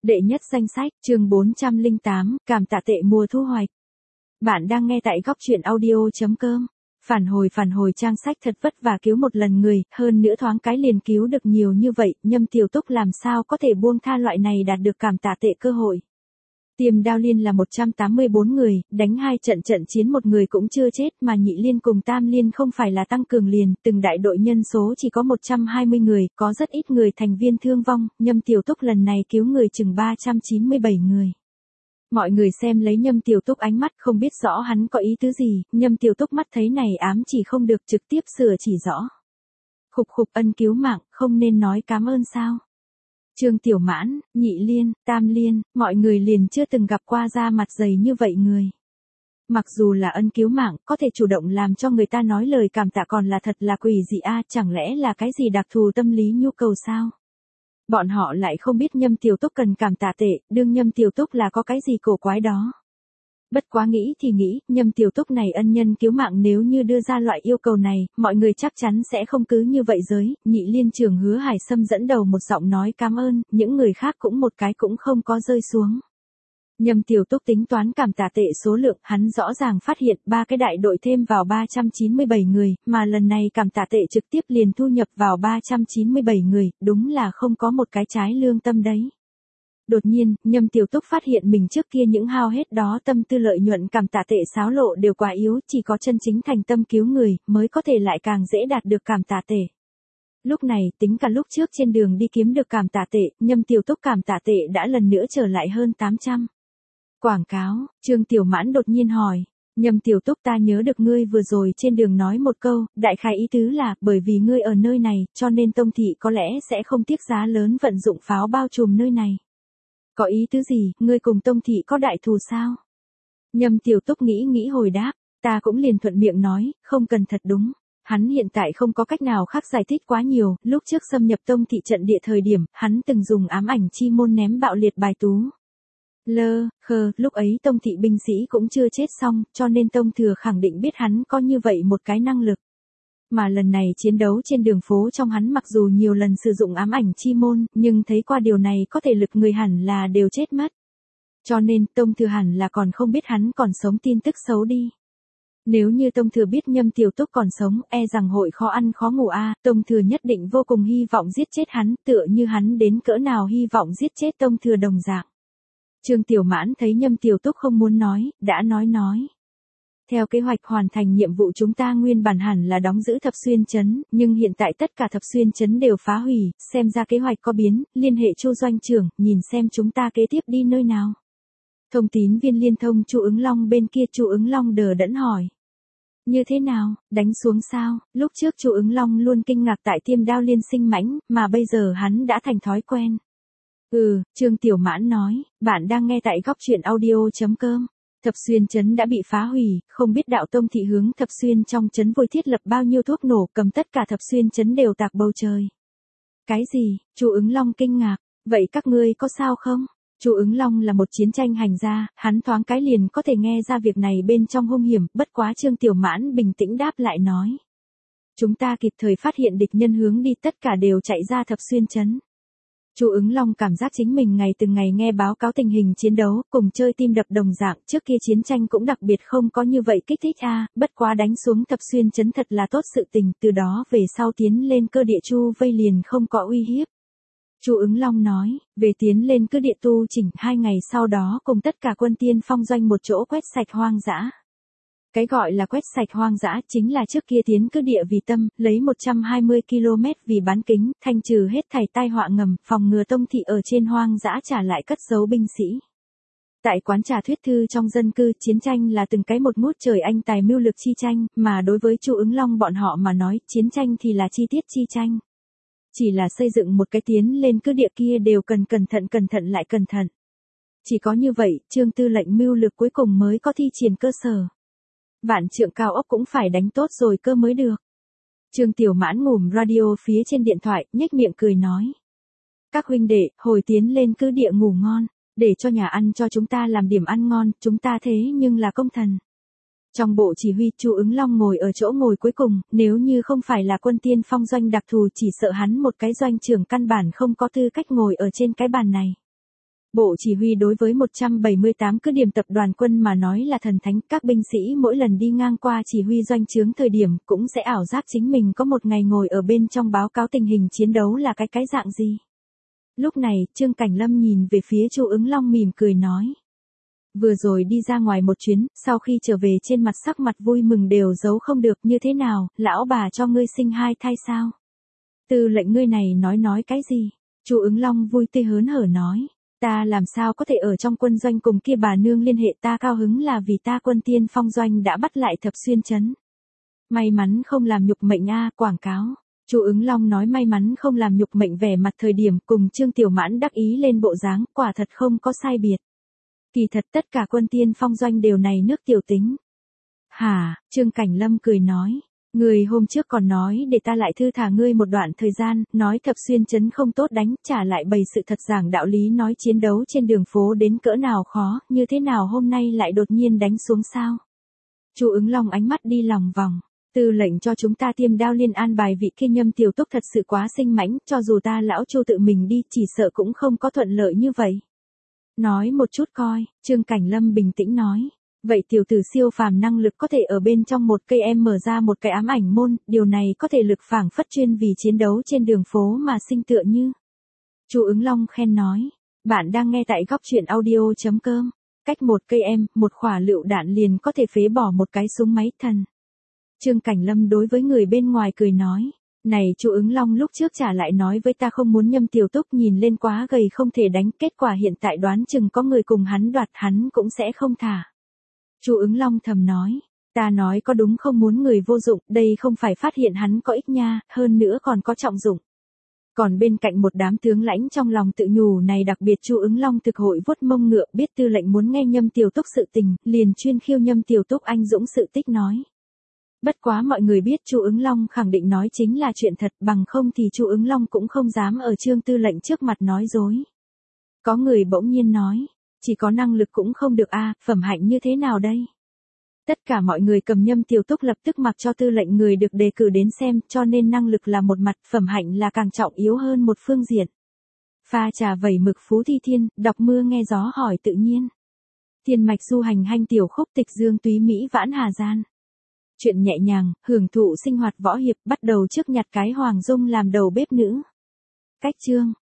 Đệ nhất danh sách, chương 408, cảm tạ tệ mùa thu hoạch. Bạn đang nghe tại góc truyện audio.com. Phản hồi trang sách thật vất vả cứu một lần người, hơn nữa thoáng cái liền cứu được nhiều như vậy, Nhâm Tiểu Túc làm sao có thể buông tha loại này đạt được cảm tạ tệ cơ hội. Tiềm Đao Liên là 184 người, đánh 2 trận chiến một người cũng chưa chết, mà Nhị Liên cùng Tam Liên không phải là tăng cường liền, từng đại đội nhân số chỉ có 120 người, có rất ít người thành viên thương vong, Nhâm Tiểu Túc lần này cứu người chừng 397 người. Mọi người xem lấy Nhâm Tiểu Túc ánh mắt không biết rõ hắn có ý tứ gì, Nhâm Tiểu Túc mắt thấy này ám chỉ không được trực tiếp sửa chỉ rõ. Khục ân cứu mạng, không nên nói cảm ơn sao. Trương Tiểu Mãn, Nhị Liên, Tam Liên, mọi người liền chưa từng gặp qua da mặt dày như vậy người. Mặc dù là ân cứu mạng, có thể chủ động làm cho người ta nói lời cảm tạ còn là thật là quỷ dị a, chẳng lẽ là cái gì đặc thù tâm lý nhu cầu sao? Bọn họ lại không biết Nhâm Tiểu Túc cần cảm tạ tệ, đương Nhâm Tiểu Túc là có cái gì cổ quái đó. Bất quá nghĩ thì nghĩ, Nhâm Tiểu Túc này ân nhân cứu mạng nếu như đưa ra loại yêu cầu này, mọi người chắc chắn sẽ không cứ như vậy giới, Nhị Liên trưởng Hứa Hải Sâm dẫn đầu một giọng nói cảm ơn, những người khác cũng một cái cũng không có rơi xuống. Nhâm Tiểu Túc tính toán cảm tạ tệ số lượng, hắn rõ ràng phát hiện 3 cái đại đội thêm vào 397 người, mà lần này cảm tạ tệ trực tiếp liền thu nhập vào 397 người, đúng là không có một cái trái lương tâm đấy. Đột nhiên, Nhâm Tiểu Túc phát hiện mình trước kia những hao hết đó tâm tư lợi nhuận cảm tạ tệ xáo lộ đều quá yếu, chỉ có chân chính thành tâm cứu người, mới có thể lại càng dễ đạt được cảm tạ tệ. Lúc này, tính cả lúc trước trên đường đi kiếm được cảm tạ tệ, Nhâm Tiểu Túc cảm tạ tệ đã lần nữa trở lại hơn 800. Quảng cáo, Trương Tiểu Mãn đột nhiên hỏi. Nhâm Tiểu Túc, ta nhớ được ngươi vừa rồi trên đường nói một câu, đại khái ý tứ là, bởi vì ngươi ở nơi này, cho nên Tông Thị có lẽ sẽ không tiếc giá lớn vận dụng pháo bao trùm nơi này. Có ý tứ gì, ngươi cùng Tông Thị có đại thù sao? Nhâm Tiểu Túc nghĩ hồi đáp, ta cũng liền thuận miệng nói, không cần thật đúng. Hắn hiện tại không có cách nào khác giải thích quá nhiều, lúc trước xâm nhập Tông Thị trận địa thời điểm, hắn từng dùng ám ảnh chi môn ném bạo liệt bài tú. Lúc ấy Tông Thị binh sĩ cũng chưa chết xong, cho nên Tông Thừa khẳng định biết hắn có như vậy một cái năng lực. Mà lần này chiến đấu trên đường phố trong hắn mặc dù nhiều lần sử dụng ám ảnh chi môn, nhưng thấy qua điều này có thể lực người hẳn là đều chết mất. Cho nên Tông Thừa hẳn là còn không biết hắn còn sống, tin tức xấu đi. Nếu như Tông Thừa biết Nhâm Tiểu Túc còn sống, e rằng hội khó ăn khó ngủ Tông Thừa nhất định vô cùng hy vọng giết chết hắn, tựa như hắn đến cỡ nào hy vọng giết chết Tông Thừa đồng dạng. Trương Tiểu Mãn thấy Nhâm Tiểu Túc không muốn nói, đã nói. Theo kế hoạch hoàn thành nhiệm vụ chúng ta nguyên bản hẳn là đóng giữ Thập Xuyên trấn, nhưng hiện tại tất cả Thập Xuyên trấn đều phá hủy, xem ra kế hoạch có biến, liên hệ Chu doanh trưởng, nhìn xem chúng ta kế tiếp đi nơi nào. Thông tín viên liên thông Chu Ứng Long bên kia, Chu Ứng Long đờ đẫn hỏi. Như thế nào, đánh xuống sao? Lúc trước Chu Ứng Long luôn kinh ngạc tại Tiêm Đao Liên sinh mãnh, mà bây giờ hắn đã thành thói quen. Trương Tiểu Mãn nói, bạn đang nghe tại góc truyện audio.com. Thập Xuyên trấn đã bị phá hủy, không biết đạo Tông Thị hướng Thập Xuyên trong trấn vội thiết lập bao nhiêu thuốc nổ, cầm tất cả Thập Xuyên trấn đều tạc bầu trời. Cái gì? Chu Ứng Long kinh ngạc, vậy các ngươi có sao không? Chu Ứng Long là một chiến tranh hành gia, hắn thoáng cái liền có thể nghe ra việc này bên trong hung hiểm, bất quá Trương Tiểu Mãn bình tĩnh đáp lại nói. Chúng ta kịp thời phát hiện địch nhân hướng đi, tất cả đều chạy ra Thập Xuyên trấn. Chu Ứng Long cảm giác chính mình ngày từng ngày nghe báo cáo tình hình chiến đấu, cùng chơi tim đập đồng dạng, trước kia chiến tranh cũng đặc biệt không có như vậy kích thích bất quá đánh xuống Thập Xuyên trấn thật là tốt sự tình, từ đó về sau tiến lên cơ địa Chu vây liền không có uy hiếp. Chu Ứng Long nói, về tiến lên cơ địa tu chỉnh, 2 ngày sau đó cùng tất cả quân tiên phong doanh một chỗ quét sạch hoang dã. Cái gọi là quét sạch hoang dã chính là trước kia tiến cứ địa vì tâm, lấy 120 km vì bán kính, thanh trừ hết thảy tai họa ngầm, phòng ngừa Tông Thị ở trên hoang dã trả lại cất giấu binh sĩ. Tại quán trà thuyết thư trong dân cư, chiến tranh là từng cái một ngút trời anh tài mưu lực chi tranh, mà đối với Chu Ứng Long bọn họ mà nói, chiến tranh thì là chi tiết chi tranh. Chỉ là xây dựng một cái tiến lên cứ địa kia đều cần cẩn thận lại cẩn thận. Chỉ có như vậy, Trương Tư lệnh mưu lược cuối cùng mới có thi triển cơ sở. Vạn trượng cao ốc cũng phải đánh tốt rồi cơ mới được. Trương Tiểu Mãn ngủm radio phía trên điện thoại, nhếch miệng cười nói. Các huynh đệ, hồi tiến lên cứ địa ngủ ngon, để cho nhà ăn cho chúng ta làm điểm ăn ngon, chúng ta thế nhưng là công thần. Trong bộ chỉ huy, Chu Ứng Long ngồi ở chỗ ngồi cuối cùng, nếu như không phải là quân tiên phong doanh đặc thù chỉ sợ hắn một cái doanh trưởng căn bản không có tư cách ngồi ở trên cái bàn này. Bộ chỉ huy đối với 178 cứ điểm tập đoàn quân mà nói là thần thánh, các binh sĩ mỗi lần đi ngang qua chỉ huy doanh trướng thời điểm cũng sẽ ảo giác chính mình có một ngày ngồi ở bên trong báo cáo tình hình chiến đấu là cái dạng gì. Lúc này, Trương Cảnh Lâm nhìn về phía Chu Ứng Long mỉm cười nói. Vừa rồi đi ra ngoài một chuyến, sau khi trở về trên mặt sắc mặt vui mừng đều giấu không được, như thế nào, lão bà cho ngươi sinh 2 thai sao? Tư lệnh ngươi này nói cái gì? Chu Ứng Long vui tươi hớn hở nói. Ta làm sao có thể ở trong quân doanh cùng kia bà nương liên hệ, ta cao hứng là vì ta Quân Tiên Phong doanh đã bắt lại Thập Xuyên trấn. May mắn không làm nhục mệnh quảng cáo. Chu Ứng Long nói may mắn không làm nhục mệnh vẻ mặt thời điểm cùng Trương Tiểu Mãn đắc ý lên bộ dáng, quả thật không có sai biệt. Kỳ thật tất cả Quân Tiên Phong doanh đều này nước tiểu tính. Hả, Trương Cảnh Lâm cười nói. Người hôm trước còn nói để ta lại thư thả ngươi một đoạn thời gian, nói Thập Xuyên trấn không tốt đánh, trả lại bày sự thật giảng đạo lý nói chiến đấu trên đường phố đến cỡ nào khó, như thế nào hôm nay lại đột nhiên đánh xuống sao? Chu Ứng Long ánh mắt đi lòng vòng. Tư lệnh cho chúng ta tiêm đao liên an bài vị kia Nhâm Tiểu Túc thật sự quá sinh mãnh, cho dù ta lão Chu tự mình đi chỉ sợ cũng không có thuận lợi như vậy. Nói một chút coi, Trương Cảnh Lâm bình tĩnh nói. Vậy tiểu tử siêu phàm năng lực có thể ở bên trong một cây em mở ra một cái ám ảnh môn, điều này có thể lực phảng phất chuyên vì chiến đấu trên đường phố mà sinh tựa như. Chu Ứng Long khen nói. Bạn đang nghe tại góc truyện audio.com. Cách một cây em, một quả lựu đạn liền có thể phế bỏ một cái súng máy thần. Trương Cảnh Lâm đối với người bên ngoài cười nói. Này Chu Ứng Long lúc trước trả lại nói với ta không muốn Nhâm Tiểu Túc nhìn lên quá gầy không thể đánh, kết quả hiện tại đoán chừng có người cùng hắn đoạt hắn cũng sẽ không thả. Chu Ứng Long thầm nói, ta nói có đúng không muốn người vô dụng, đây không phải phát hiện hắn có ích nha, hơn nữa còn có trọng dụng. Còn bên cạnh một đám tướng lãnh trong lòng tự nhủ này đặc biệt Chu Ứng Long thực hội vuốt mông ngựa biết tư lệnh muốn nghe Nhâm Tiểu Túc sự tình, liền chuyên khiêu Nhâm Tiểu Túc anh dũng sự tích nói. Bất quá mọi người biết Chu Ứng Long khẳng định nói chính là chuyện thật, bằng không thì Chu Ứng Long cũng không dám ở Trương tư lệnh trước mặt nói dối. Có người bỗng nhiên nói, chỉ có năng lực cũng không được phẩm hạnh như thế nào đây? Tất cả mọi người cầm Nhâm Tiểu Túc lập tức mặc cho tư lệnh người được đề cử đến xem, cho nên năng lực là một mặt, phẩm hạnh là càng trọng yếu hơn một phương diện. Pha trà vẩy mực Phú Thi Thiên, đọc mưa nghe gió hỏi tự nhiên. Thiên mạch du hành hanh tiểu khúc tịch dương túy Mỹ vãn hà gian. Chuyện nhẹ nhàng, hưởng thụ sinh hoạt võ hiệp bắt đầu trước nhặt cái Hoàng Dung làm đầu bếp nữ. Cách chương.